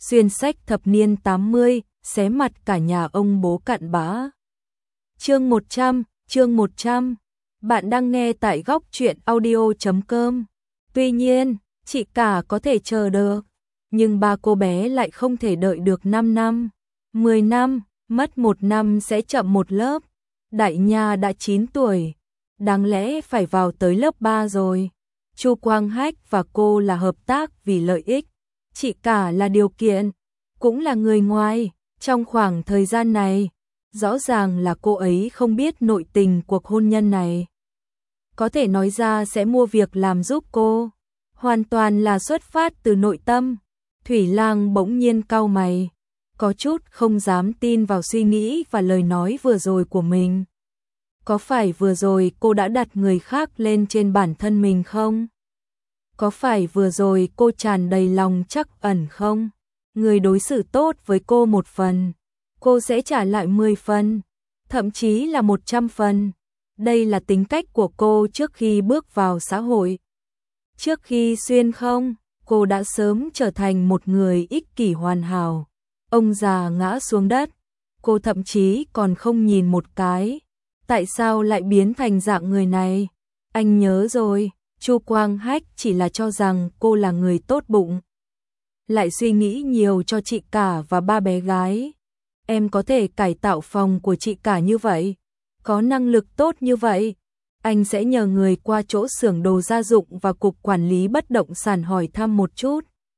xuyên sách thập niên 80, xé mặt cả nhà ông bố cặn bã. Chương 100. Bạn đang nghe tại góc truyện audio.com. Tuy nhiên, chị cả có thể chờ được, nhưng ba cô bé lại không thể đợi được 5 năm, 10 năm, mất 1 năm sẽ chậm một lớp. Đại Nha đã 9 tuổi, đáng lẽ phải vào tới lớp 3 rồi. Chu Quang Hách và cô là hợp tác vì lợi ích, chị cả là điều kiện, cũng là người ngoài. Trong khoảng thời gian này, rõ ràng là cô ấy không biết nội tình cuộc hôn nhân này. Có thể nói ra sẽ mua việc làm giúp cô, hoàn toàn là xuất phát từ nội tâm. Thủy Lang bỗng nhiên cau mày, có chút không dám tin vào suy nghĩ và lời nói vừa rồi của mình. Có phải vừa rồi cô đã đặt người khác lên trên bản thân mình không? Có phải vừa rồi cô tràn đầy lòng trắc ẩn không? Người đối xử tốt với cô 1 phần, cô sẽ trả lại 10 phần, thậm chí là 100 phần. Đây là tính cách của cô trước khi bước vào xã hội. Trước khi xuyên không, cô đã sớm trở thành một người ích kỷ hoàn hảo. Ông già ngã xuống đất, cô thậm chí còn không nhìn một cái. Tại sao lại biến thành dạng người này? Anh nhớ rồi, Chu Quang Hách chỉ là cho rằng cô là người tốt bụng, lại suy nghĩ nhiều cho chị cả và 3 bé gái. Em có thể cải tạo phòng của chị cả như vậy, có năng lực tốt như vậy, anh sẽ nhờ người qua chỗ xưởng đồ gia dụng và cục quản lý bất động sản hỏi thăm một chút.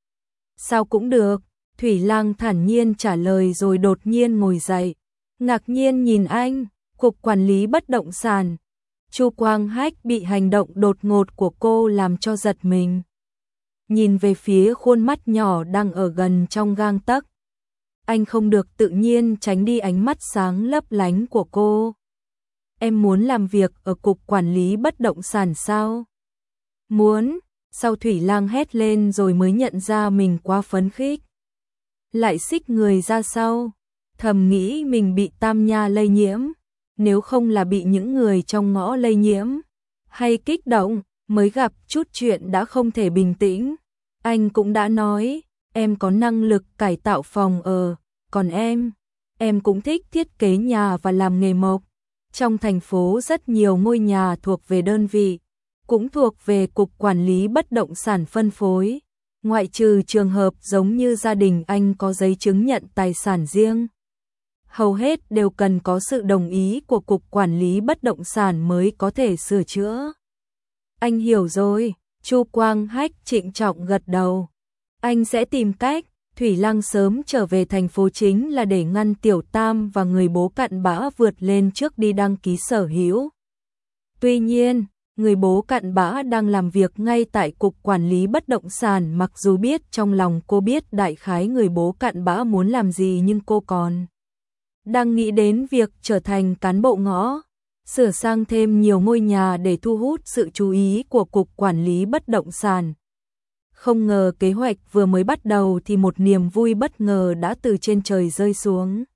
Sao cũng được, Thủy Lang thản nhiên trả lời rồi đột nhiên ngồi dậy, ngạc nhiên nhìn anh. Cục quản lý bất động sản. Chu Quang Hách bị hành động đột ngột của cô làm cho giật mình. Nhìn về phía khuôn mắt nhỏ đang ở gần trong gang tấc, anh không được tự nhiên tránh đi ánh mắt sáng lấp lánh của cô. Em muốn làm việc ở cục quản lý bất động sản sao? Muốn. Sau Thủy Lang hét lên rồi mới nhận ra mình quá phấn khích. Lại xích người ra sau, thầm nghĩ mình bị Tam Nha lây nhiễm. Nếu không là bị những người trong ngõ lây nhiễm hay kích động, mới gặp chút chuyện đã không thể bình tĩnh. Anh cũng đã nói, em có năng lực cải tạo phòng ở, còn em cũng thích thiết kế nhà và làm nghề mộc. Trong thành phố rất nhiều ngôi nhà thuộc về đơn vị, cũng thuộc về cục quản lý bất động sản phân phối. Ngoại trừ trường hợp giống như gia đình anh có giấy chứng nhận tài sản riêng, hầu hết đều cần có sự đồng ý của cục quản lý bất động sản mới có thể sửa chữa. Anh hiểu rồi, Chu Quang Hách trịnh trọng gật đầu. Anh sẽ tìm cách. Thủy Lang sớm trở về thành phố chính là để ngăn Tiểu Tam và người bố cặn bã vượt lên trước đi đăng ký sở hữu. Tuy nhiên, người bố cặn bã đang làm việc ngay tại cục quản lý bất động sản, mặc dù biết trong lòng cô biết đại khái người bố cặn bã muốn làm gì, nhưng cô còn đang nghĩ đến việc trở thành cán bộ ngõ, sửa sang thêm nhiều ngôi nhà để thu hút sự chú ý của cục quản lý bất động sản. Không ngờ kế hoạch vừa mới bắt đầu thì một niềm vui bất ngờ đã từ trên trời rơi xuống.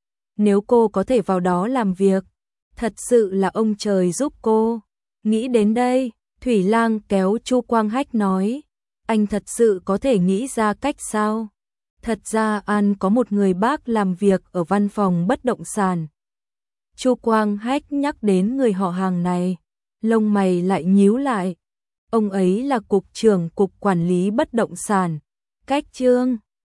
Nếu cô có thể vào đó làm việc, thật sự là ông trời giúp cô. Nghĩ đến đây, Thủy Lang kéo Chu Quang Hách nói, anh thật sự có thể nghĩ ra cách sao? Thật ra An có một người bác làm việc ở văn phòng bất động sản. Chu Quang Hách nhắc đến người họ hàng này, lông mày lại nhíu lại. Ông ấy là cục trưởng cục quản lý bất động sản, cách Trương